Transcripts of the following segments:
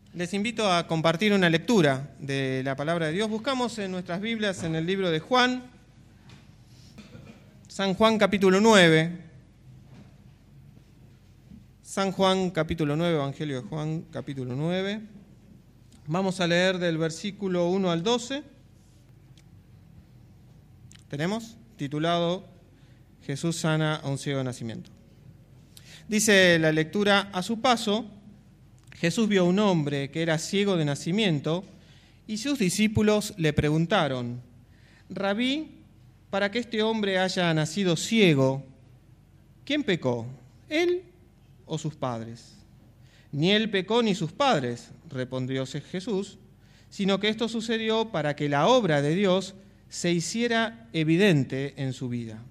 Les invito a compartir una lectura de la palabra de Dios. Buscamos en nuestras Biblias en el libro de Juan, San Juan capítulo 9. San Juan capítulo 9, Evangelio de Juan capítulo 9. Vamos a leer del versículo 1 al 12. ¿Tenemos? Titulado Jesús sana a un ciego de nacimiento. Dice la lectura: a su paso, Jesús vio a un hombre que era ciego de nacimiento y sus discípulos le preguntaron: Rabí, para que este hombre haya nacido ciego, ¿quién pecó, él o sus padres? Ni él pecó ni sus padres, respondió Jesús, sino que esto sucedió para que la obra de Dios se hiciera evidente en su vida.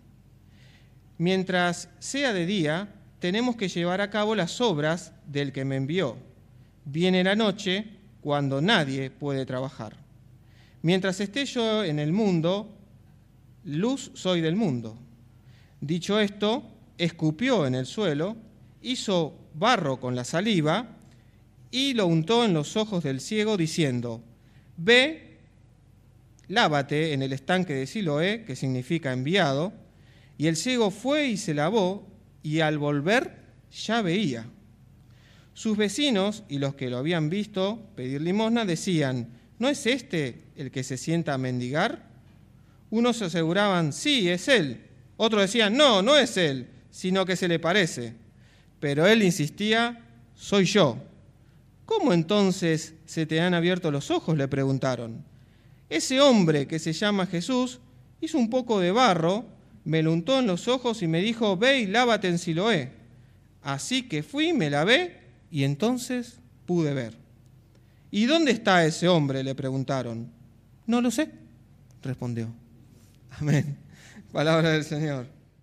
Mientras sea de día, tenemos que llevar a cabo las obras del que me envió. Viene la noche cuando nadie puede trabajar. Mientras esté yo en el mundo, luz soy del mundo. Dicho esto, escupió en el suelo, hizo barro con la saliva y lo untó en los ojos del ciego, diciendo: Ve, lávate en el estanque de Siloé, que significa enviado. Y el ciego fue y se lavó, y al volver ya veía. Sus vecinos y los que lo habían visto pedir limosna decían: ¿no es este el que se sienta a mendigar? Unos aseguraban: sí, es él. Otros decían: no, no es él, sino que se le parece. Pero él insistía: soy yo. ¿Cómo entonces se te han abierto los ojos?, le preguntaron. Ese hombre que se llama Jesús hizo un poco de barro, me lo untó en los ojos y me dijo: ve y lávate en Siloé. Así que fui, me lavé y entonces pude ver. ¿Y dónde está ese hombre?, le preguntaron. No lo sé, respondió. Amén. Palabra del Señor.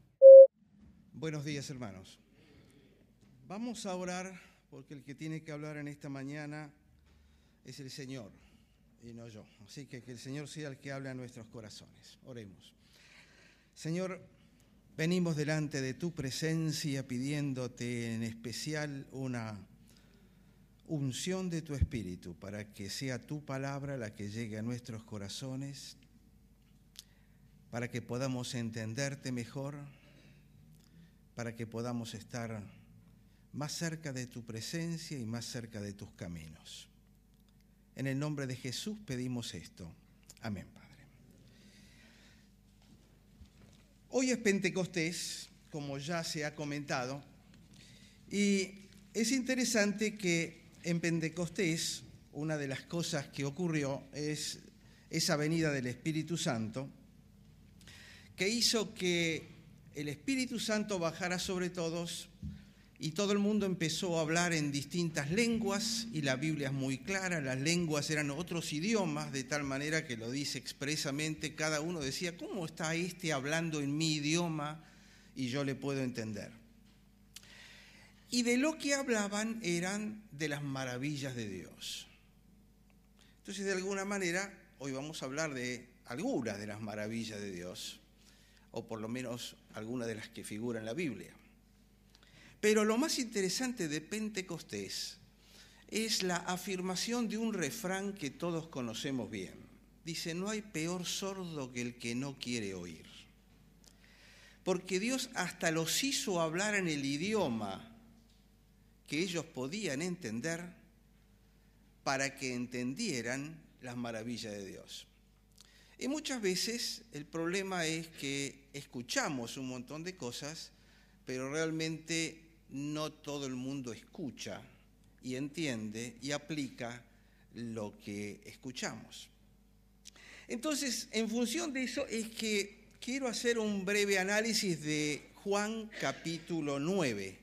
Buenos días, hermanos. Vamos a orar porque el que tiene que hablar en esta mañana es el Señor y no yo. Así que el Señor sea el que hable a nuestros corazones. Oremos. Señor, venimos delante de tu presencia pidiéndote en especial una unción de tu Espíritu para que sea tu palabra la que llegue a nuestros corazones, para que podamos entenderte mejor, para que podamos estar más cerca de tu presencia y más cerca de tus caminos. En el nombre de Jesús pedimos esto. Amén, Padre. Hoy es Pentecostés, como ya se ha comentado, y es interesante que en Pentecostés una de las cosas que ocurrió es esa venida del Espíritu Santo, que hizo que el Espíritu Santo bajara sobre todos y todo el mundo empezó a hablar en distintas lenguas, y la Biblia es muy clara, las lenguas eran otros idiomas, de tal manera que lo dice expresamente, cada uno decía: ¿cómo está este hablando en mi idioma y yo le puedo entender? Y de lo que hablaban eran de las maravillas de Dios. Entonces, de alguna manera, hoy vamos a hablar de algunas de las maravillas de Dios, o por lo menos algunas de las que figuran en la Biblia. Pero lo más interesante de Pentecostés es la afirmación de un refrán que todos conocemos bien. Dice: no hay peor sordo que el que no quiere oír. Porque Dios hasta los hizo hablar en el idioma que ellos podían entender para que entendieran las maravillas de Dios. Y muchas veces el problema es que escuchamos un montón de cosas, pero realmente no todo el mundo escucha y entiende y aplica lo que escuchamos. Entonces, en función de eso es que quiero hacer un breve análisis de Juan capítulo 9,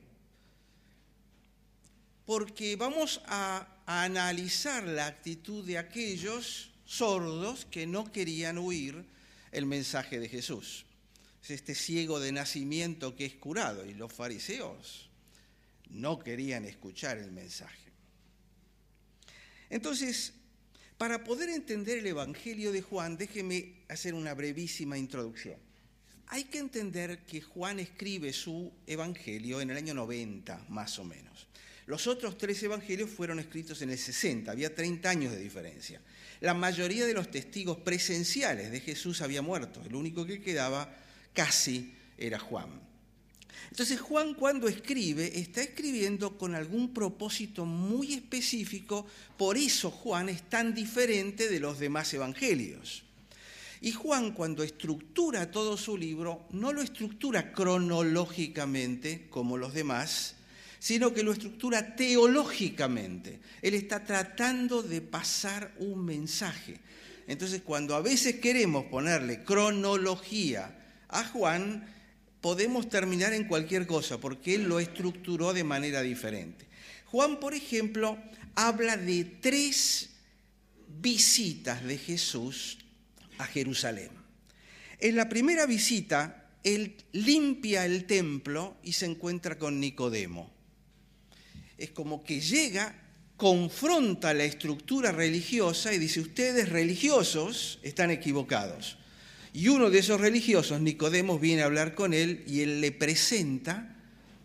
porque vamos a analizar la actitud de aquellos sordos que no querían oír el mensaje de Jesús. Es este ciego de nacimiento que es curado, y los fariseos no querían escuchar el mensaje. Entonces, para poder entender el Evangelio de Juan, déjeme hacer una brevísima introducción. Hay que entender que Juan escribe su Evangelio en el año 90, más o menos. Los otros 3 evangelios fueron escritos en el 60, había 30 años de diferencia. La mayoría de los testigos presenciales de Jesús había muerto, el único que quedaba casi era Juan. Entonces Juan, cuando escribe, está escribiendo con algún propósito muy específico, por eso Juan es tan diferente de los demás evangelios. Y Juan, cuando estructura todo su libro, no lo estructura cronológicamente como los demás, sino que lo estructura teológicamente. Él está tratando de pasar un mensaje. Entonces, cuando a veces queremos ponerle cronología a Juan, podemos terminar en cualquier cosa, porque él lo estructuró de manera diferente. Juan, por ejemplo, habla de 3 visitas de Jesús a Jerusalén. En la primera visita, él limpia el templo y se encuentra con Nicodemo. Es como que llega, confronta la estructura religiosa y dice: ustedes religiosos están equivocados. Y uno de esos religiosos, Nicodemo, viene a hablar con él y él le presenta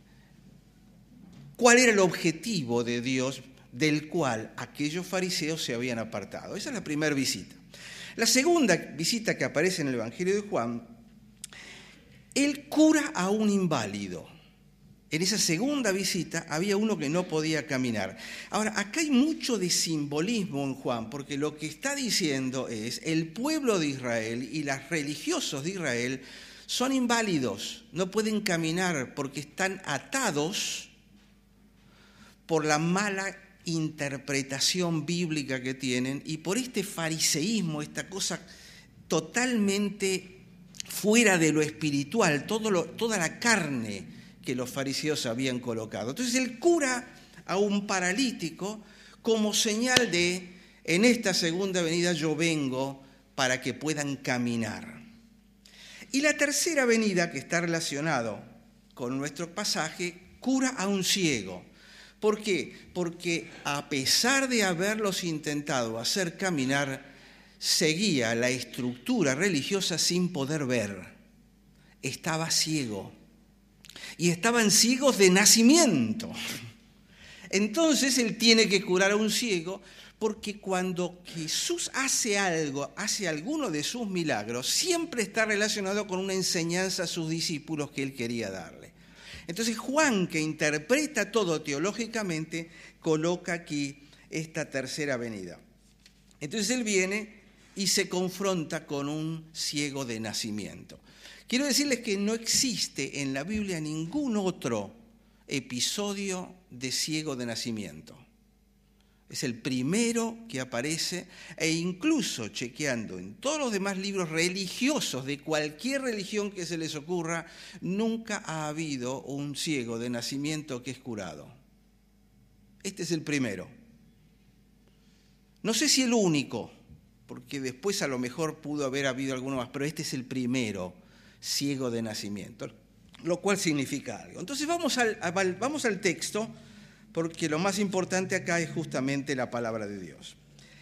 cuál era el objetivo de Dios del cual aquellos fariseos se habían apartado. Esa es la primera visita. La segunda visita que aparece en el Evangelio de Juan, él cura a un inválido. En esa segunda visita había uno que no podía caminar. Ahora, acá hay mucho de simbolismo en Juan, porque lo que está diciendo es: el pueblo de Israel y los religiosos de Israel son inválidos, no pueden caminar porque están atados por la mala interpretación bíblica que tienen y por este fariseísmo, esta cosa totalmente fuera de lo espiritual, toda la carne que los fariseos habían colocado. Entonces él cura a un paralítico como señal de: en esta segunda venida yo vengo para que puedan caminar. Y la tercera venida, que está relacionado con nuestro pasaje, cura a un ciego. ¿Por qué? Porque a pesar de haberlos intentado hacer caminar, seguía la estructura religiosa sin poder ver. Estaba ciego. Y estaban ciegos de nacimiento. Entonces él tiene que curar a un ciego, porque cuando Jesús hace algo, hace alguno de sus milagros, siempre está relacionado con una enseñanza a sus discípulos que él quería darle. Entonces Juan, que interpreta todo teológicamente, coloca aquí esta tercera venida. Entonces él viene y se confronta con un ciego de nacimiento. Quiero decirles que no existe en la Biblia ningún otro episodio de ciego de nacimiento. Es el primero que aparece, e incluso chequeando en todos los demás libros religiosos de cualquier religión que se les ocurra, nunca ha habido un ciego de nacimiento que es curado. Este es el primero. No sé si el único, porque después a lo mejor pudo haber habido alguno más, pero este es el primero ciego de nacimiento, lo cual significa algo. Entonces vamos al texto, porque lo más importante acá es justamente la palabra de Dios.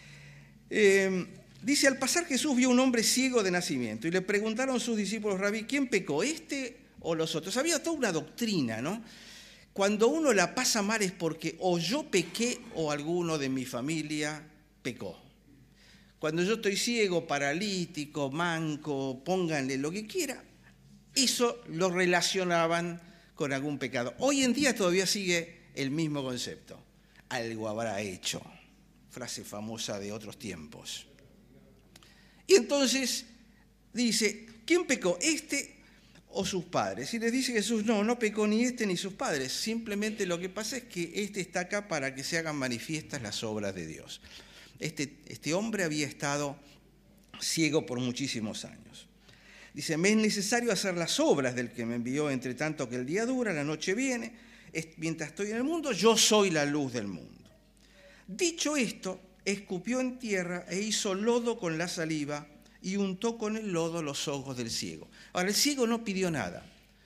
Dice: al pasar Jesús vio un hombre ciego de nacimiento y le preguntaron sus discípulos: Rabí, ¿quién pecó, este o los otros? Había toda una doctrina, ¿no? Cuando uno la pasa mal es porque o yo pequé o alguno de mi familia pecó. Cuando yo estoy ciego, paralítico, manco, pónganle lo que quiera, eso lo relacionaban con algún pecado. Hoy en día todavía sigue el mismo concepto. Algo habrá hecho. Frase famosa de otros tiempos. Y entonces dice: ¿quién pecó, este o sus padres? Y les dice Jesús: no pecó ni este ni sus padres. Simplemente lo que pasa es que este está acá para que se hagan manifiestas las obras de Dios. Este hombre había estado ciego por muchísimos años. Dice: me es necesario hacer las obras del que me envió, entre tanto que el día dura, la noche viene. Mientras estoy en el mundo, yo soy la luz del mundo. Dicho esto, escupió en tierra e hizo lodo con la saliva y untó con el lodo los ojos del ciego. Ahora, el ciego no pidió nada.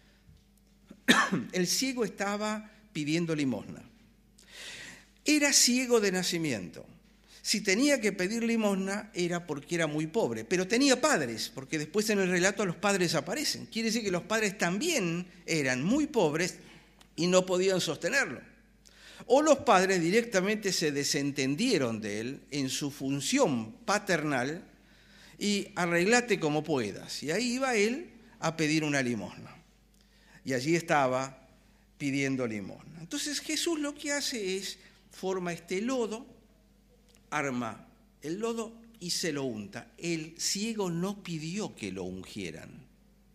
El ciego estaba pidiendo limosna. Era ciego de nacimiento. Si tenía que pedir limosna era porque era muy pobre, pero tenía padres, porque después en el relato los padres aparecen. Quiere decir que los padres también eran muy pobres y no podían sostenerlo. o los padres directamente se desentendieron de él en su función paternal y arreglate como puedas. Y ahí iba él a pedir una limosna. Y allí estaba pidiendo limosna. Entonces Jesús lo que hace es, forma este lodo, arma el lodo y se lo unta. El ciego no pidió que lo ungieran.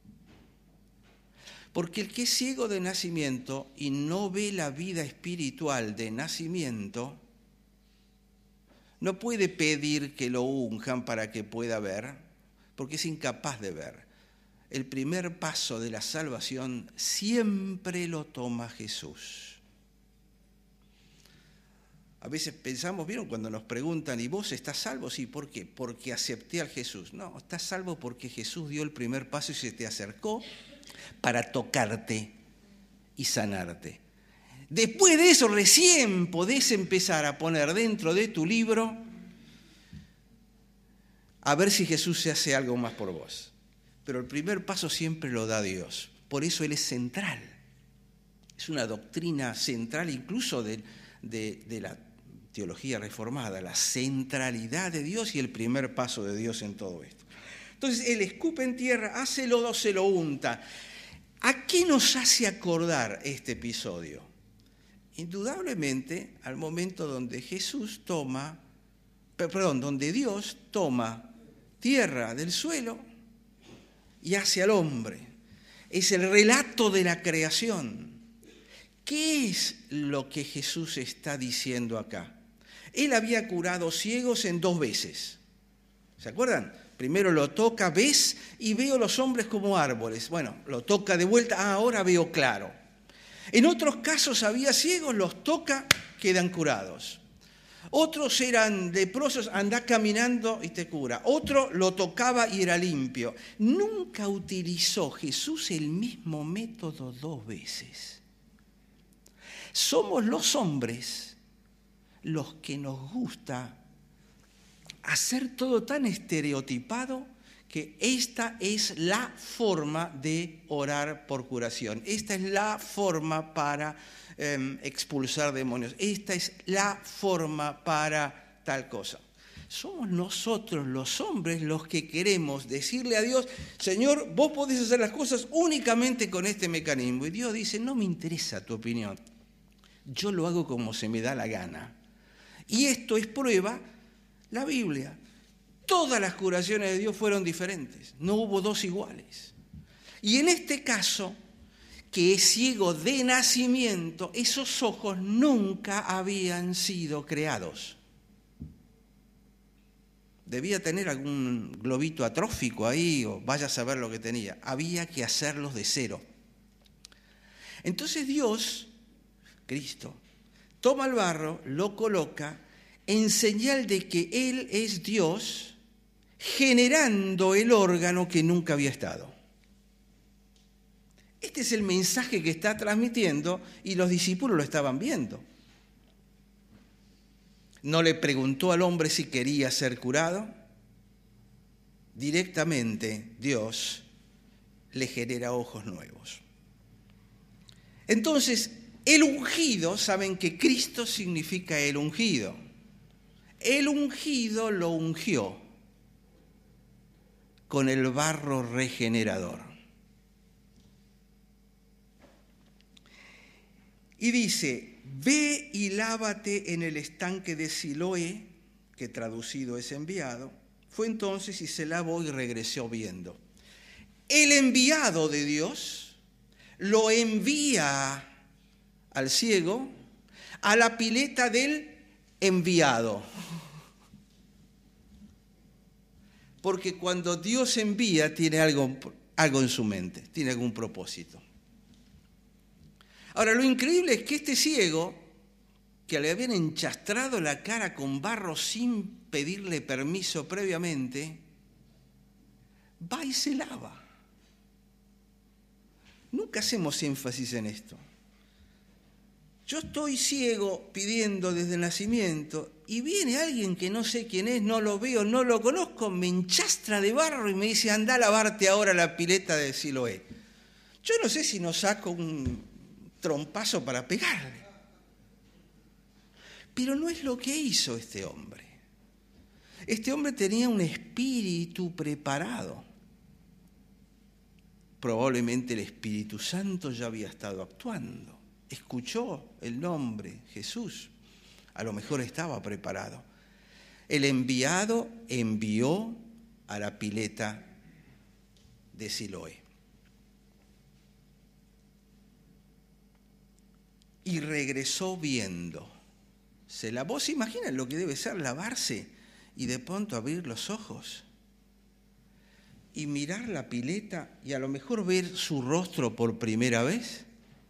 Porque el que es ciego de nacimiento y no ve la vida espiritual de nacimiento, no puede pedir que lo unjan para que pueda ver, porque es incapaz de ver. El primer paso de la salvación siempre lo toma Jesús. A veces pensamos, ¿vieron? Cuando nos preguntan, ¿y vos estás salvo? Sí, ¿por qué? Porque acepté a Jesús. No, estás salvo porque Jesús dio el primer paso y se te acercó para tocarte y sanarte. Después de eso recién podés empezar a poner dentro de tu libro a ver si Jesús se hace algo más por vos. Pero el primer paso siempre lo da Dios. Por eso Él es central. Es una doctrina central incluso de la teología reformada, la centralidad de Dios y el primer paso de Dios en todo esto. Entonces Él escupe en tierra, hace lodo, se lo unta. ¿A qué nos hace acordar este episodio? Indudablemente al momento donde donde Dios toma tierra del suelo y hace al hombre. Es el relato de la creación. ¿Qué es lo que Jesús está diciendo acá? Él había curado ciegos en 2 veces. ¿Se acuerdan? Primero lo toca, ves, y veo los hombres como árboles. Bueno, lo toca de vuelta, ahora veo claro. En otros casos había ciegos, los toca, quedan curados. Otros eran leprosos, andá caminando y te cura. Otro lo tocaba y era limpio. Nunca utilizó Jesús el mismo método 2 veces. Somos los hombres los que nos gusta hacer todo tan estereotipado que esta es la forma de orar por curación. Esta es la forma para expulsar demonios. Esta es la forma para tal cosa. Somos nosotros los hombres los que queremos decirle a Dios, Señor, vos podés hacer las cosas únicamente con este mecanismo. Y Dios dice, no me interesa tu opinión. Yo lo hago como se me da la gana. Y esto es prueba, la Biblia. Todas las curaciones de Dios fueron diferentes. No hubo 2 iguales. Y en este caso, que es ciego de nacimiento, esos ojos nunca habían sido creados. Debía tener algún globito atrófico ahí, o vaya a saber lo que tenía. Había que hacerlos de cero. Entonces Dios, Cristo, toma el barro, lo coloca, en señal de que Él es Dios, generando el órgano que nunca había estado. Este es el mensaje que está transmitiendo y los discípulos lo estaban viendo. No le preguntó al hombre si quería ser curado. Directamente Dios le genera ojos nuevos. Entonces, el ungido, saben que Cristo significa el ungido. El ungido lo ungió con el barro regenerador. Y dice, ve y lávate en el estanque de Siloé, que traducido es enviado. Fue entonces y se lavó y regresó viendo. El enviado de Dios lo envía al ciego a la pileta del enviado. Porque cuando Dios envía tiene algo en su mente, tiene algún propósito. Ahora, lo increíble es que este ciego, que le habían enchastrado la cara con barro sin pedirle permiso previamente, va y se lava. Nunca hacemos énfasis en esto. Yo estoy ciego pidiendo desde el nacimiento y viene alguien que no sé quién es, no lo veo, no lo conozco, me enchastra de barro y me dice, anda a lavarte ahora la pileta de Siloé. Yo no sé si no saco un trompazo para pegarle. Pero no es lo que hizo este hombre. Este hombre tenía un espíritu preparado. Probablemente el Espíritu Santo ya había estado actuando. Escuchó el nombre, Jesús. A lo mejor estaba preparado. El enviado envió a la pileta de Siloé. Y regresó viendo. Se lavó. ¿Se imaginan lo que debe ser lavarse y de pronto abrir los ojos? Y mirar la pileta y a lo mejor ver su rostro por primera vez.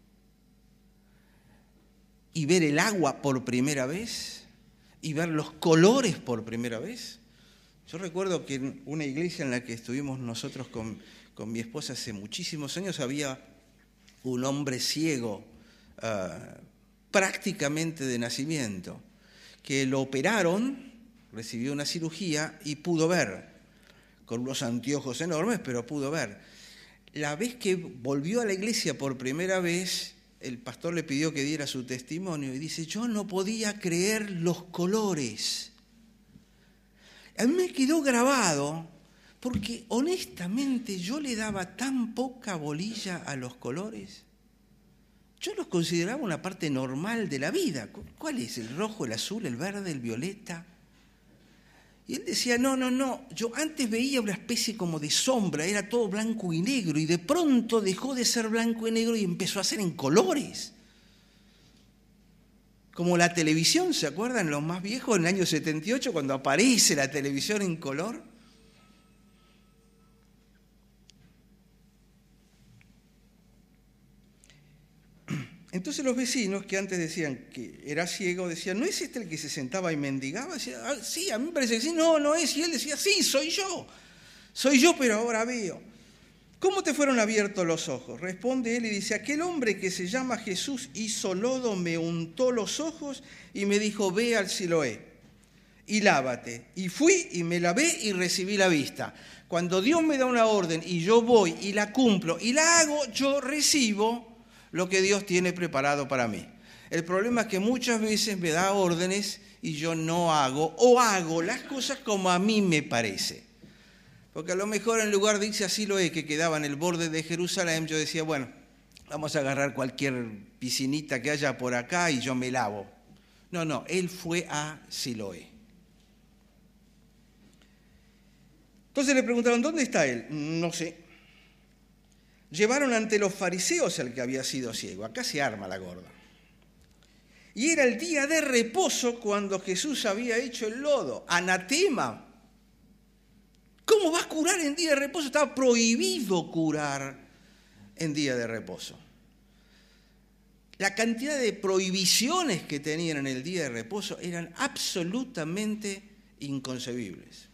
Y ver el agua por primera vez. Y ver los colores por primera vez. Yo recuerdo que en una iglesia en la que estuvimos nosotros con mi esposa hace muchísimos años había un hombre ciego, prácticamente de nacimiento, que lo operaron, recibió una cirugía y pudo ver, con unos anteojos enormes, pero pudo ver. La vez que volvió a la iglesia por primera vez, el pastor le pidió que diera su testimonio y dice, yo no podía creer los colores. A mí me quedó grabado porque honestamente yo le daba tan poca bolilla a los colores. Yo los consideraba una parte normal de la vida. ¿Cuál es? ¿El rojo, el azul, el verde, el violeta? Y él decía, no, yo antes veía una especie como de sombra, era todo blanco y negro, y de pronto dejó de ser blanco y negro y empezó a ser en colores. Como la televisión, ¿se acuerdan? Los más viejos, en el año 78, cuando aparece la televisión en color. Entonces los vecinos que antes decían que era ciego, decían, ¿no es este el que se sentaba y mendigaba? Decía, sí, a mí me parece que sí, no es. Y él decía, sí, soy yo, pero ahora veo. ¿Cómo te fueron abiertos los ojos? Responde él y dice, aquel hombre que se llama Jesús hizo lodo, me untó los ojos y me dijo, ve al Siloé y lávate. Y fui y me lavé y recibí la vista. Cuando Dios me da una orden y yo voy y la cumplo y la hago, yo recibo lo que Dios tiene preparado para mí. El problema es que muchas veces me da órdenes y yo no hago, o hago las cosas como a mí me parece. Porque a lo mejor en lugar de irse a Siloé, que quedaba en el borde de Jerusalén, yo decía, bueno, vamos a agarrar cualquier piscinita que haya por acá y yo me lavo. No, él fue a Siloé. Entonces le preguntaron, ¿dónde está él? No sé. Llevaron ante los fariseos al que había sido ciego. Acá se arma la gorda. Y era el día de reposo cuando Jesús había hecho el lodo. Anatema. ¿Cómo va a curar en día de reposo? Estaba prohibido curar en día de reposo. La cantidad de prohibiciones que tenían en el día de reposo eran absolutamente inconcebibles.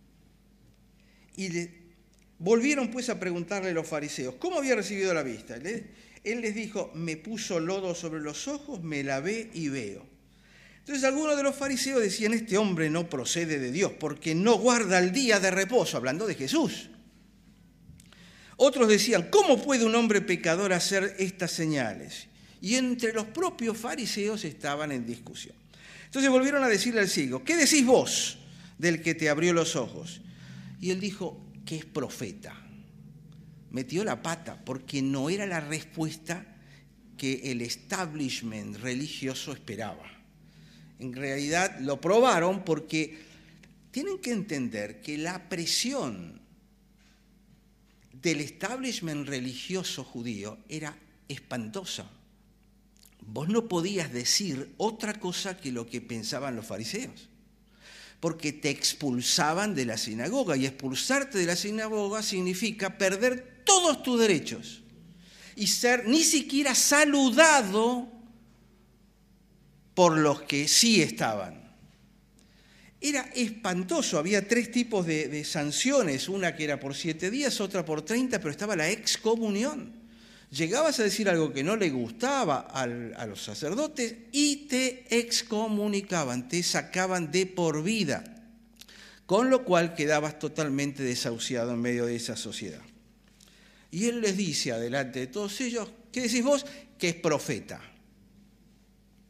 Y volvieron pues a preguntarle a los fariseos, ¿cómo había recibido la vista? Él les dijo, me puso lodo sobre los ojos, me lavé y veo. Entonces algunos de los fariseos decían, este hombre no procede de Dios porque no guarda el día de reposo, hablando de Jesús. Otros decían, ¿cómo puede un hombre pecador hacer estas señales? Y entre los propios fariseos estaban en discusión. Entonces volvieron a decirle al ciego, ¿qué decís vos del que te abrió los ojos? Y él dijo, que es profeta. Metió la pata porque no era la respuesta que el establishment religioso esperaba. En realidad lo probaron porque tienen que entender que la presión del establishment religioso judío era espantosa. Vos no podías decir otra cosa que lo que pensaban los fariseos, porque te expulsaban de la sinagoga, y expulsarte de la sinagoga significa perder todos tus derechos y ser ni siquiera saludado por los que sí estaban. Era espantoso, había 3 tipos de sanciones, una que era por 7 días, otra por 30, pero estaba la excomunión. Llegabas a decir algo que no le gustaba a los sacerdotes y te excomunicaban, te sacaban de por vida, con lo cual quedabas totalmente desahuciado en medio de esa sociedad. Y él les dice, adelante de todos ellos, ¿qué decís vos? Que es profeta.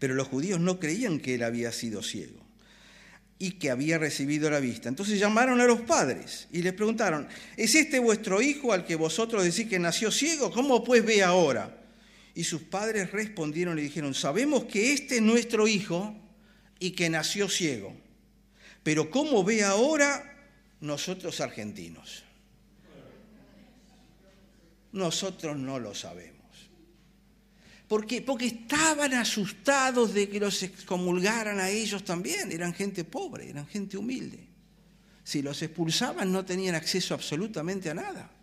Pero los judíos no creían que él había sido ciego y que había recibido la vista. Entonces llamaron a los padres y les preguntaron, ¿es este vuestro hijo al que vosotros decís que nació ciego? ¿Cómo pues ve ahora? Y sus padres respondieron y dijeron, sabemos que este es nuestro hijo y que nació ciego, pero ¿cómo ve ahora? Nosotros argentinos. Nosotros no lo sabemos. ¿Por qué? Porque estaban asustados de que los excomulgaran a ellos también. Eran gente pobre, eran gente humilde. Si los expulsaban no tenían acceso absolutamente a nada.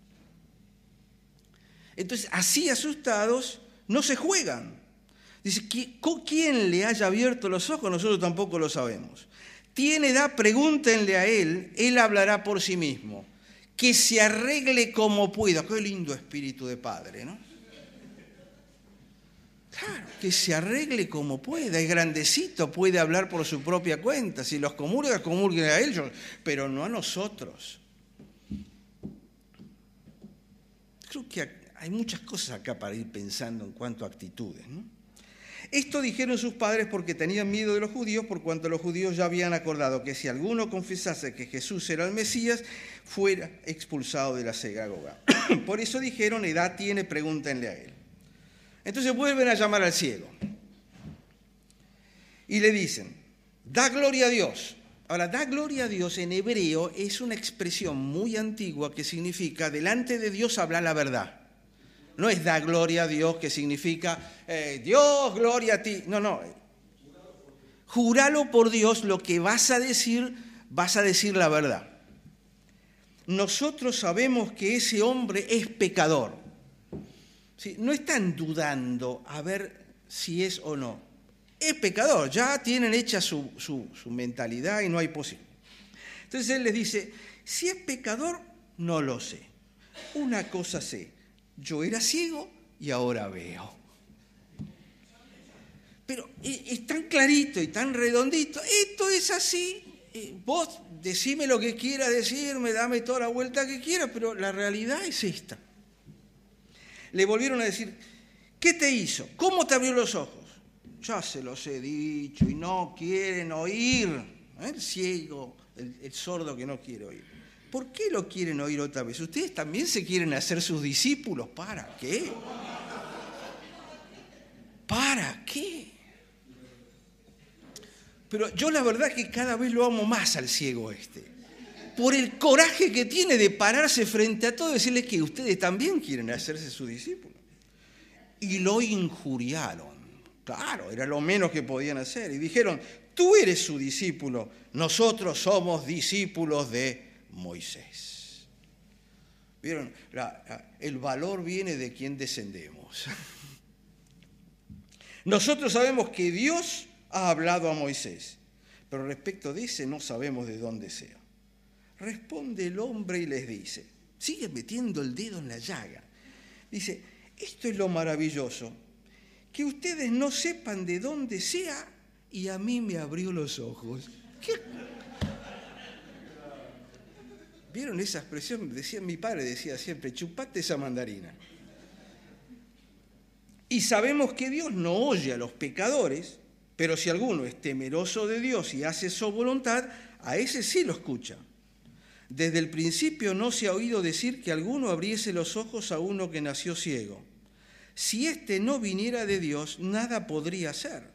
Entonces, así asustados, no se juegan. Dice, ¿quién le haya abierto los ojos? Nosotros tampoco lo sabemos. Tiene edad, pregúntenle a él hablará por sí mismo. Que se arregle como pueda. Qué lindo espíritu de padre, ¿no? Claro, que se arregle como pueda, es grandecito, puede hablar por su propia cuenta. Si los comulgan, comulguen a ellos, pero no a nosotros. Creo que hay muchas cosas acá para ir pensando en cuanto a actitudes, ¿no? Esto dijeron sus padres porque tenían miedo de los judíos, por cuanto los judíos ya habían acordado que si alguno confesase que Jesús era el Mesías, fuera expulsado de la sinagoga. Por eso dijeron, edad tiene, pregúntenle a él. Entonces vuelven a llamar al ciego y le dicen, da gloria a Dios. Ahora, da gloria a Dios en hebreo es una expresión muy antigua que significa delante de Dios habla la verdad. No es da gloria a Dios que significa Dios, gloria a ti. No. Juralo por Dios lo que vas a decir la verdad. Nosotros sabemos que ese hombre es pecador. ¿Sí? No están dudando a ver si es o no. Es pecador, ya tienen hecha su mentalidad y no hay posible. Entonces él les dice, si es pecador, no lo sé. Una cosa sé, yo era ciego y ahora veo. Pero es tan clarito y tan redondito, esto es así. Vos decime lo que quieras decirme, dame toda la vuelta que quieras, pero la realidad es esta. Le volvieron a decir, ¿qué te hizo? ¿Cómo te abrió los ojos? Ya se los he dicho y no quieren oír. El ciego, el sordo que no quiere oír. ¿Por qué lo quieren oír otra vez? ¿Ustedes también se quieren hacer sus discípulos? ¿Para qué? ¿Para qué? Pero yo la verdad es que cada vez lo amo más al ciego este. Por el coraje que tiene de pararse frente a todo y decirles que ustedes también quieren hacerse sus discípulos. Y lo injuriaron. Claro, era lo menos que podían hacer. Y dijeron, tú eres su discípulo, nosotros somos discípulos de Moisés. ¿Vieron? El valor viene de quien descendemos. Nosotros sabemos que Dios ha hablado a Moisés, pero respecto de ese no sabemos de dónde sea. Responde el hombre y les dice, sigue metiendo el dedo en la llaga. Dice, esto es lo maravilloso, que ustedes no sepan de dónde sea y a mí me abrió los ojos. ¿Qué? ¿Vieron esa expresión? Mi padre decía siempre, chupate esa mandarina. Y sabemos que Dios no oye a los pecadores, pero si alguno es temeroso de Dios y hace su voluntad, a ese sí lo escucha. Desde el principio no se ha oído decir que alguno abriese los ojos a uno que nació ciego. Si éste no viniera de Dios, nada podría hacer.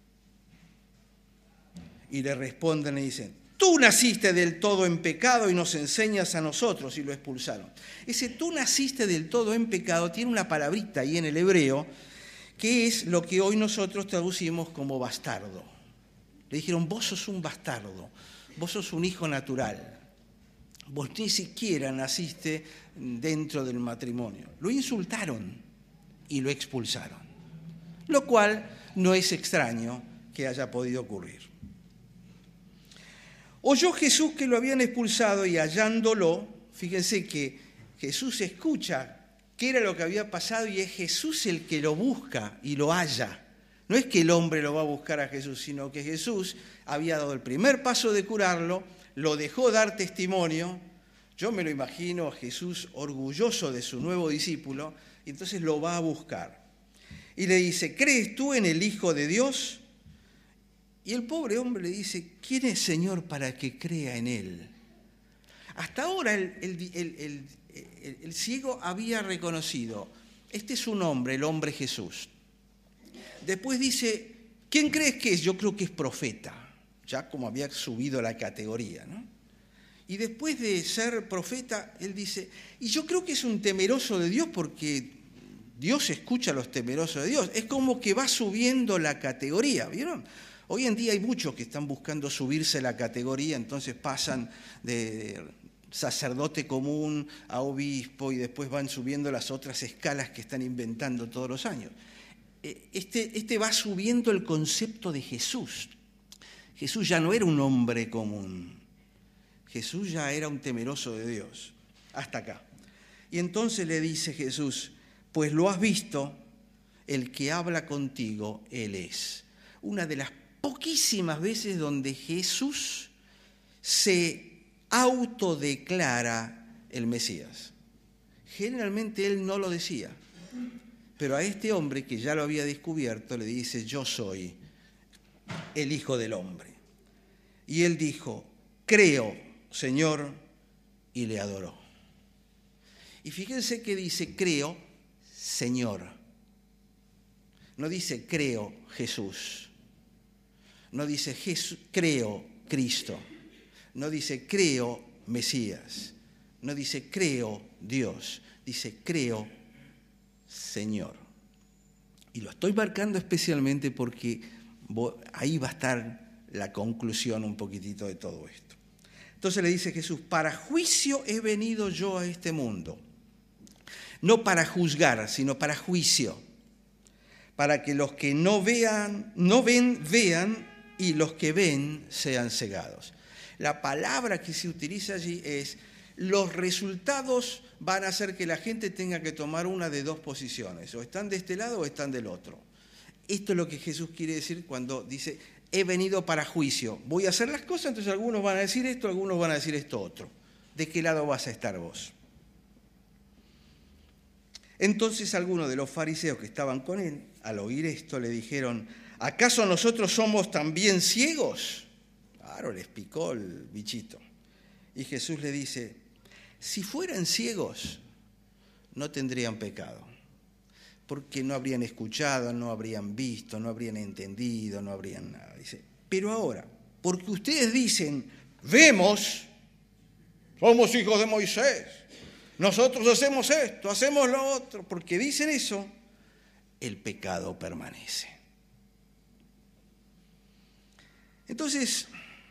Y le responden y dicen, tú naciste del todo en pecado y nos enseñas a nosotros, y lo expulsaron. Ese tú naciste del todo en pecado tiene una palabrita ahí en el hebreo, que es lo que hoy nosotros traducimos como bastardo. Le dijeron, vos sos un bastardo, vos sos un hijo natural. Vos ni siquiera naciste dentro del matrimonio. Lo insultaron y lo expulsaron, lo cual no es extraño que haya podido ocurrir. Oyó Jesús que lo habían expulsado y hallándolo, fíjense que Jesús escucha qué era lo que había pasado y es Jesús el que lo busca y lo halla. No es que el hombre lo va a buscar a Jesús, sino que Jesús había dado el primer paso de curarlo, lo dejó dar testimonio. Yo me lo imagino a Jesús orgulloso de su nuevo discípulo, y entonces lo va a buscar. y le dice, ¿crees tú en el Hijo de Dios? Y el pobre hombre le dice, ¿quién es Señor para que crea en Él? Hasta ahora el ciego había reconocido, este es un hombre, el hombre Jesús. Después dice, ¿quién crees que es? Yo creo que es profeta, ya como había subido la categoría, ¿no? Y después de ser profeta, él dice, y yo creo que es un temeroso de Dios porque Dios escucha a los temerosos de Dios. Es como que va subiendo la categoría, ¿vieron? Hoy en día hay muchos que están buscando subirse la categoría, entonces pasan de sacerdote común a obispo y después van subiendo las otras escalas que están inventando todos los años. Este va subiendo el concepto de Jesús. Jesús ya no era un hombre común. Jesús ya era un temeroso de Dios. Hasta acá. Y entonces le dice Jesús, pues lo has visto, el que habla contigo, Él es. Una de las poquísimas veces donde Jesús se autodeclara el Mesías. Generalmente Él no lo decía. Pero a este hombre que ya lo había descubierto le dice, yo soy el Hijo del Hombre. Y él dijo, creo, Señor, y le adoró. Y fíjense que dice, creo, Señor. No dice, creo, Jesús. No dice, creo, Cristo. No dice, creo, Mesías. No dice, creo, Dios. Dice, creo, Señor. Y lo estoy marcando especialmente porque ahí va a estar la conclusión un poquitito de todo esto. Entonces le dice Jesús, para juicio he venido yo a este mundo. No para juzgar, sino para juicio. Para que los que no ven, vean, y los que ven sean cegados. La palabra que se utiliza allí es, los resultados van a hacer que la gente tenga que tomar una de dos posiciones, o están de este lado o están del otro. Esto es lo que Jesús quiere decir cuando dice, he venido para juicio. Voy a hacer las cosas, entonces algunos van a decir esto, algunos van a decir esto otro. ¿De qué lado vas a estar vos? Entonces algunos de los fariseos que estaban con él, al oír esto, le dijeron, ¿acaso nosotros somos también ciegos? Claro, les picó el bichito. Y Jesús le dice, si fueran ciegos, no tendrían pecado, porque no habrían escuchado, no habrían visto, no habrían entendido, no habrían nada. Dice, pero ahora, porque ustedes dicen, vemos, somos hijos de Moisés, nosotros hacemos esto, hacemos lo otro, porque dicen eso, el pecado permanece. Entonces,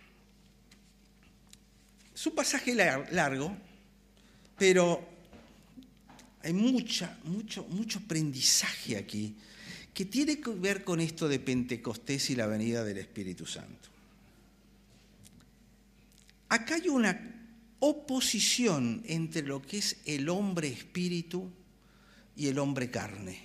es un pasaje largo, pero hay mucho aprendizaje aquí que tiene que ver con esto de Pentecostés y la venida del Espíritu Santo. Acá hay una oposición entre lo que es el hombre espíritu y el hombre carne.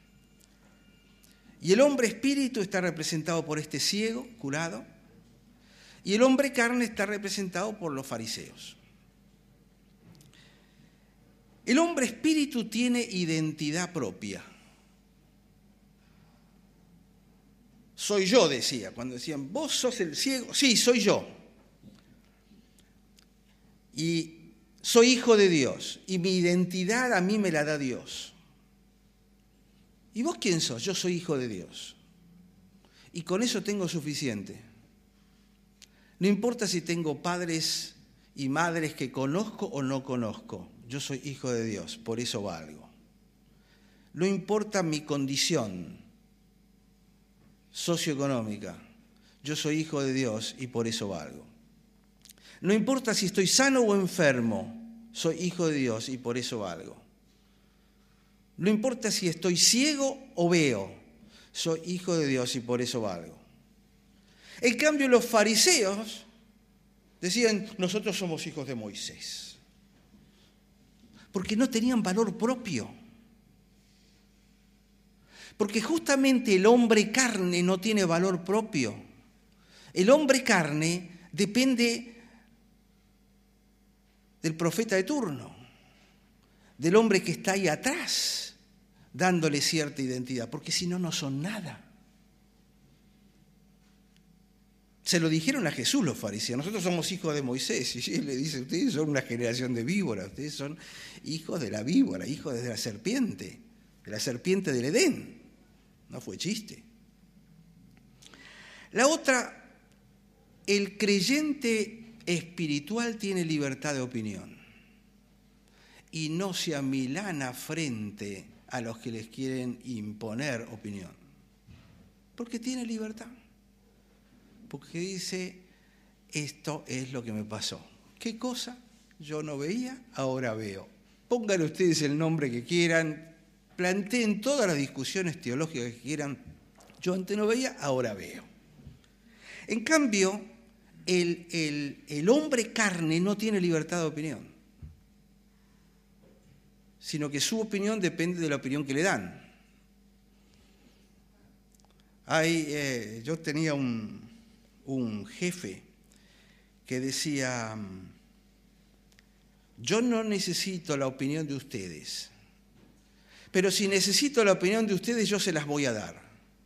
Y el hombre espíritu está representado por este ciego curado, y el hombre carne está representado por los fariseos. El hombre espíritu tiene identidad propia. Soy yo, decía, cuando decían, ¿vos sos el ciego? Sí, soy yo. Y soy hijo de Dios, y mi identidad a mí me la da Dios. ¿Y vos quién sos? Yo soy hijo de Dios. Y con eso tengo suficiente. No importa si tengo padres y madres que conozco o no conozco. Yo soy hijo de Dios, por eso valgo. No importa mi condición socioeconómica. Yo soy hijo de Dios y por eso valgo. No importa si estoy sano o enfermo. Soy hijo de Dios y por eso valgo. No importa si estoy ciego o veo. Soy hijo de Dios y por eso valgo. En cambio, los fariseos decían, nosotros somos hijos de Moisés. Porque no tenían valor propio. Porque justamente el hombre carne no tiene valor propio. El hombre carne depende del profeta de turno, del hombre que está ahí atrás, dándole cierta identidad, porque si no, no son nada. Se lo dijeron a Jesús los fariseos: nosotros somos hijos de Moisés. Y él le dice: ustedes son una generación de víboras, ustedes son hijos de la víbora, hijos de la serpiente del Edén. No fue chiste. La otra, el creyente espiritual tiene libertad de opinión y no se amilana frente a los que les quieren imponer opinión, porque tiene libertad. Porque dice: esto es lo que me pasó. ¿Qué cosa? Yo no veía, ahora veo. Pónganle ustedes el nombre que quieran, planteen todas las discusiones teológicas que quieran. Yo antes no veía, ahora veo. En cambio, el hombre carne no tiene libertad de opinión, sino que su opinión depende de la opinión que le dan. Yo tenía un jefe que decía: yo no necesito la opinión de ustedes, pero si necesito la opinión de ustedes, yo se las voy a dar.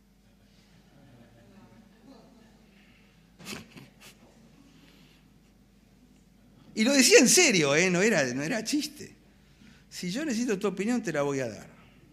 Y lo decía en serio, no era chiste. Si yo necesito tu opinión, te la voy a dar.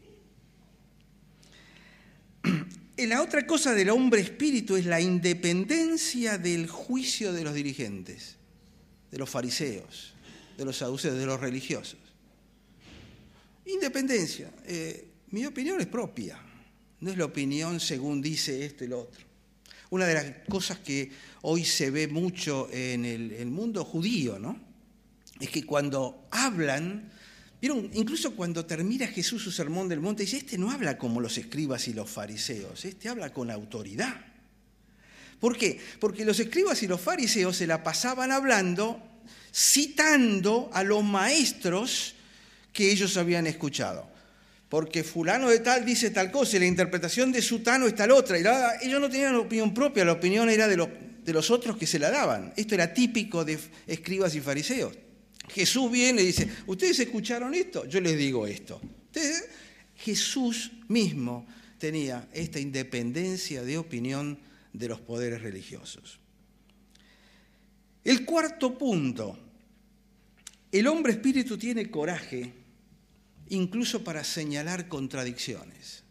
La otra cosa del hombre espíritu es la independencia del juicio de los dirigentes, de los fariseos, de los saduceos, de los religiosos. Independencia. Mi opinión es propia, no es la opinión según dice esto y lo otro. Una de las cosas que hoy se ve mucho en el mundo judío, ¿no?, es que cuando hablan, ¿vieron? Incluso cuando termina Jesús su sermón del monte, dice: este no habla como los escribas y los fariseos, este habla con autoridad. ¿Por qué? Porque los escribas y los fariseos se la pasaban hablando, citando a los maestros que ellos habían escuchado. Porque fulano de tal dice tal cosa y la interpretación de sutano es tal otra. Y ellos no tenían opinión propia, la opinión era de los otros que se la daban. Esto era típico de escribas y fariseos. Jesús viene y dice: ¿ustedes escucharon esto? Yo les digo esto. Jesús mismo tenía esta independencia de opinión de los poderes religiosos. El cuarto punto: el hombre espíritu tiene coraje incluso para señalar contradicciones,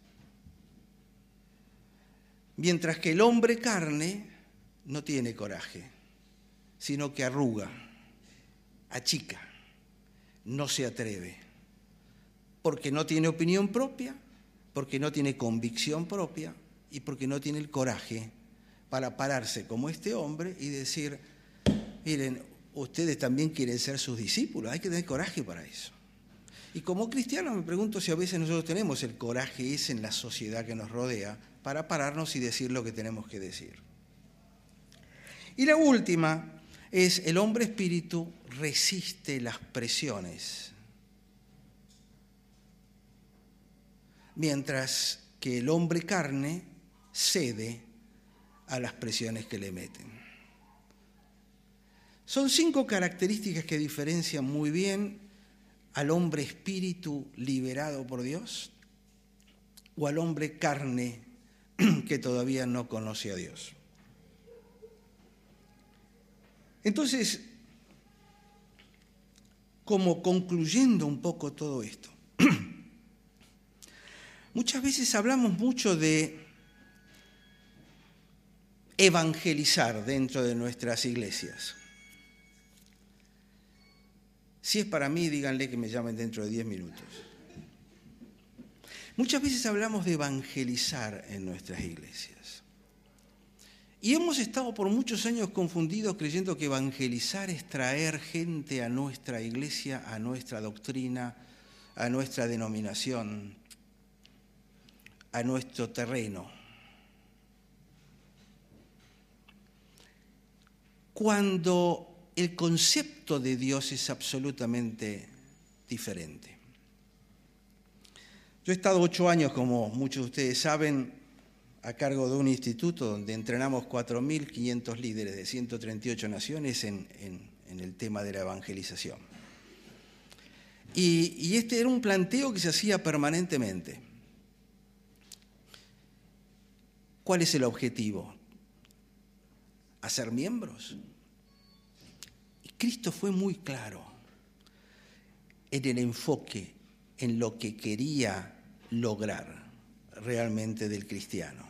mientras que el hombre carne no tiene coraje, sino que arruga, achica, no se atreve, porque no tiene opinión propia, porque no tiene convicción propia y porque no tiene el coraje para pararse como este hombre y decir: miren, ustedes también quieren ser sus discípulos, hay que tener coraje para eso. Y como cristiano me pregunto si a veces nosotros tenemos el coraje ese en la sociedad que nos rodea para pararnos y decir lo que tenemos que decir. Y la última es: el hombre espíritu resiste las presiones, mientras que el hombre carne cede a las presiones que le meten. Son 5 características que diferencian muy bien al hombre espíritu liberado por Dios o al hombre carne que todavía no conoce a Dios. Entonces, como concluyendo un poco todo esto, muchas veces hablamos mucho de evangelizar dentro de nuestras iglesias. Si es para mí, díganle que me llamen dentro de 10 minutos. Muchas veces hablamos de evangelizar en nuestras iglesias. Y hemos estado por muchos años confundidos creyendo que evangelizar es traer gente a nuestra iglesia, a nuestra doctrina, a nuestra denominación, a nuestro terreno. Cuando el concepto de Dios es absolutamente diferente. Yo he estado 8 años, como muchos de ustedes saben, a cargo de un instituto donde entrenamos 4.500 líderes de 138 naciones en el tema de la evangelización. Y este era un planteo que se hacía permanentemente. ¿Cuál es el objetivo? ¿Hacer miembros? Y Cristo fue muy claro en el enfoque, en lo que quería lograr realmente del cristiano.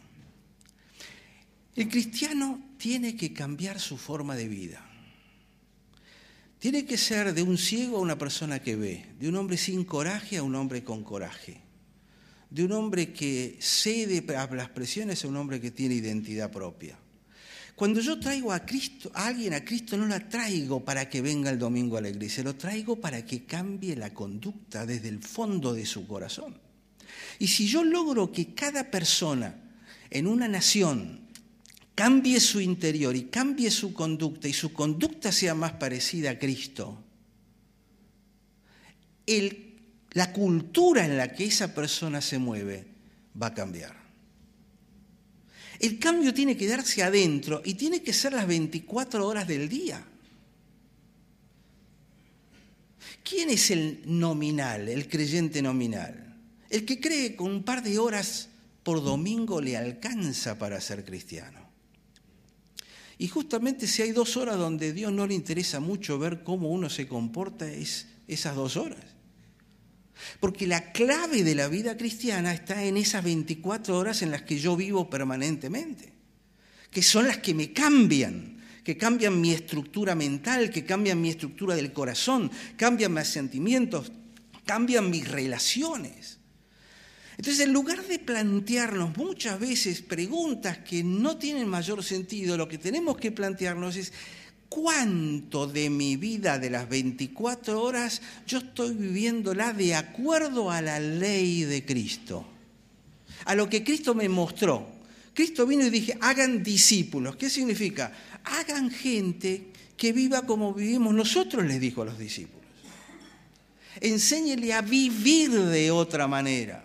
El cristiano tiene que cambiar su forma de vida. Tiene que ser de un ciego a una persona que ve, de un hombre sin coraje a un hombre con coraje, de un hombre que cede a las presiones a un hombre que tiene identidad propia. Cuando yo traigo a Cristo, a alguien a Cristo, no la traigo para que venga el domingo a la iglesia, lo traigo para que cambie la conducta desde el fondo de su corazón. Y si yo logro que cada persona en una nación cambie su interior y cambie su conducta y su conducta sea más parecida a Cristo, la cultura en la que esa persona se mueve va a cambiar. El cambio tiene que darse adentro y tiene que ser las 24 horas del día. ¿Quién es el nominal, el creyente nominal? El que cree que con un par de horas por domingo le alcanza para ser cristiano. Y justamente si hay 2 horas donde a Dios no le interesa mucho ver cómo uno se comporta, es esas 2 horas. Porque la clave de la vida cristiana está en esas 24 horas en las que yo vivo permanentemente, que son las que me cambian, que cambian mi estructura mental, que cambian mi estructura del corazón, cambian mis sentimientos, cambian mis relaciones. Entonces, en lugar de plantearnos muchas veces preguntas que no tienen mayor sentido, lo que tenemos que plantearnos es ¿cuánto de mi vida de las 24 horas yo estoy viviéndola de acuerdo a la ley de Cristo? A lo que Cristo me mostró. Cristo vino y dije, hagan discípulos. ¿Qué significa? Hagan gente que viva como vivimos nosotros, les dijo a los discípulos. Enséñele a vivir de otra manera.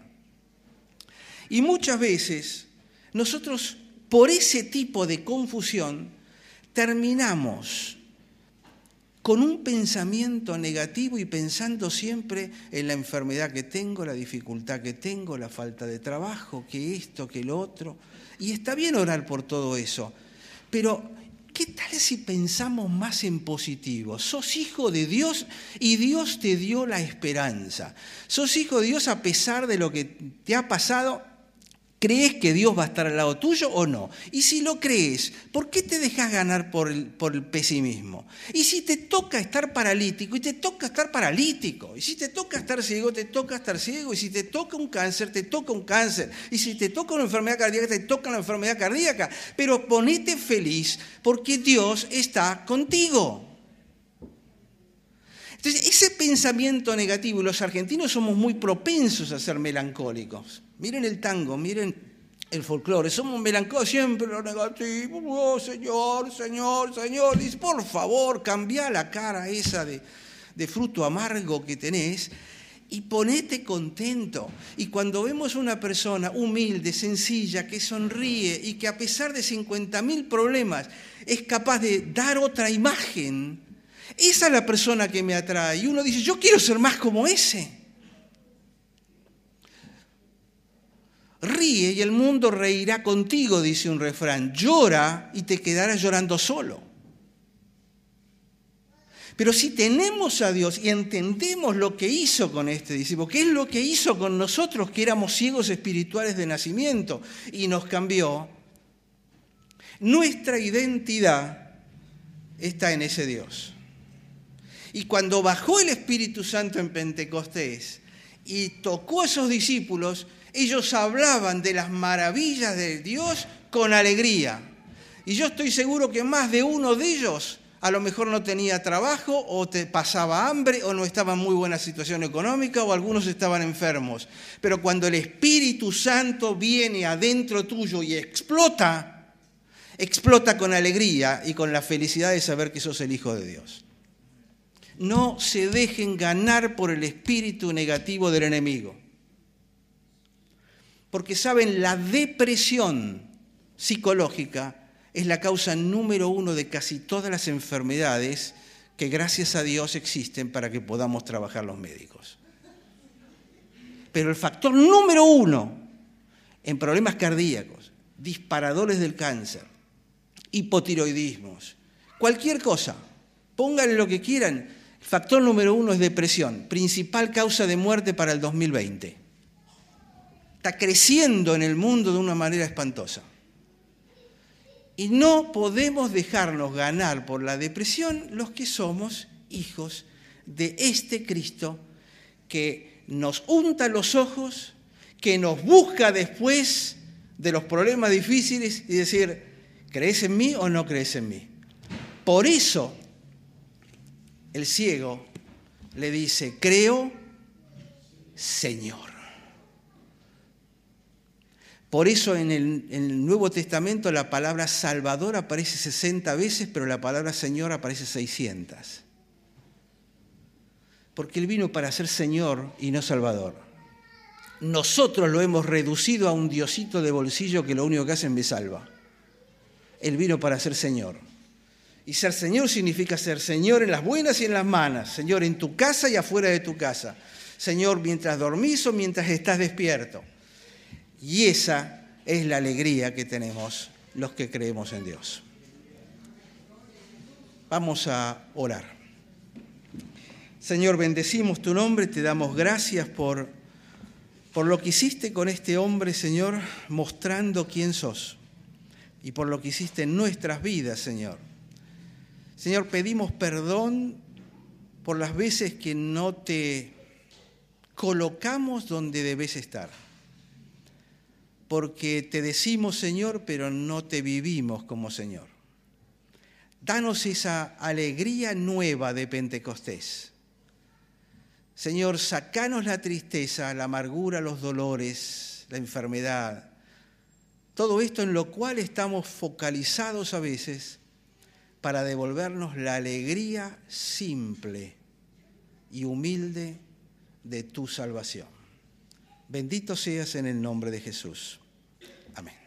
Y muchas veces nosotros, por ese tipo de confusión, terminamos con un pensamiento negativo y pensando siempre en la enfermedad que tengo, la dificultad que tengo, la falta de trabajo, que esto, que lo otro. Y está bien orar por todo eso, pero ¿qué tal si pensamos más en positivo? Sos hijo de Dios y Dios te dio la esperanza. Sos hijo de Dios a pesar de lo que te ha pasado. ¿Crees que Dios va a estar al lado tuyo o no? Y si lo crees, ¿por qué te dejas ganar por el pesimismo? Y si te toca estar paralítico, y te toca estar paralítico. Y si te toca estar ciego, te toca estar ciego. Y si te toca un cáncer, te toca un cáncer. Y si te toca una enfermedad cardíaca, te toca una enfermedad cardíaca. Pero ponete feliz porque Dios está contigo. Entonces, ese pensamiento negativo, y los argentinos somos muy propensos a ser melancólicos. Miren el tango, miren el folclore, somos melancólicos, siempre lo negativo, oh, Señor, Señor, Señor. Dice, por favor, cambia la cara esa de fruto amargo que tenés y ponete contento. Y cuando vemos una persona humilde, sencilla, que sonríe y que a pesar de 50.000 problemas es capaz de dar otra imagen, esa es la persona que me atrae. Y uno dice, yo quiero ser más como ese. Ríe y el mundo reirá contigo, dice un refrán. Llora y te quedarás llorando solo. Pero si tenemos a Dios y entendemos lo que hizo con este discípulo, qué es lo que hizo con nosotros que éramos ciegos espirituales de nacimiento y nos cambió, nuestra identidad está en ese Dios. Y cuando bajó el Espíritu Santo en Pentecostés y tocó a esos discípulos, ellos hablaban de las maravillas de Dios con alegría. Y yo estoy seguro que más de uno de ellos a lo mejor no tenía trabajo o te pasaba hambre o no estaba en muy buena situación económica o algunos estaban enfermos. Pero cuando el Espíritu Santo viene adentro tuyo y explota con alegría y con la felicidad de saber que sos el Hijo de Dios. No se dejen ganar por el espíritu negativo del enemigo. Porque, ¿saben? La depresión psicológica es la causa número 1 de casi todas las enfermedades que gracias a Dios existen para que podamos trabajar los médicos. Pero el factor número 1 en problemas cardíacos, disparadores del cáncer, hipotiroidismos, cualquier cosa, pónganle lo que quieran. El factor número 1 es depresión, principal causa de muerte para el 2020. Está creciendo en el mundo de una manera espantosa. Y no podemos dejarnos ganar por la depresión los que somos hijos de este Cristo que nos unta los ojos, que nos busca después de los problemas difíciles y decir, ¿crees en mí o no crees en mí? Por eso el ciego le dice, creo, Señor. Por eso en el Nuevo Testamento la palabra Salvador aparece 60 veces, pero la palabra Señor aparece 600. Porque Él vino para ser Señor y no Salvador. Nosotros lo hemos reducido a un diosito de bolsillo que lo único que hace me salva. Él vino para ser Señor. Y ser Señor significa ser Señor en las buenas y en las malas. Señor en tu casa y afuera de tu casa. Señor mientras dormís o mientras estás despierto. Y esa es la alegría que tenemos los que creemos en Dios. Vamos a orar. Señor, bendecimos tu nombre, te damos gracias por lo que hiciste con este hombre, Señor, mostrando quién sos. Y por lo que hiciste en nuestras vidas, Señor. Señor, pedimos perdón por las veces que no te colocamos donde debes estar. Porque te decimos Señor, pero no te vivimos como Señor. Danos esa alegría nueva de Pentecostés. Señor, sacanos la tristeza, la amargura, los dolores, la enfermedad. Todo esto en lo cual estamos focalizados a veces para devolvernos la alegría simple y humilde de tu salvación. Bendito seas en el nombre de Jesús. Amén.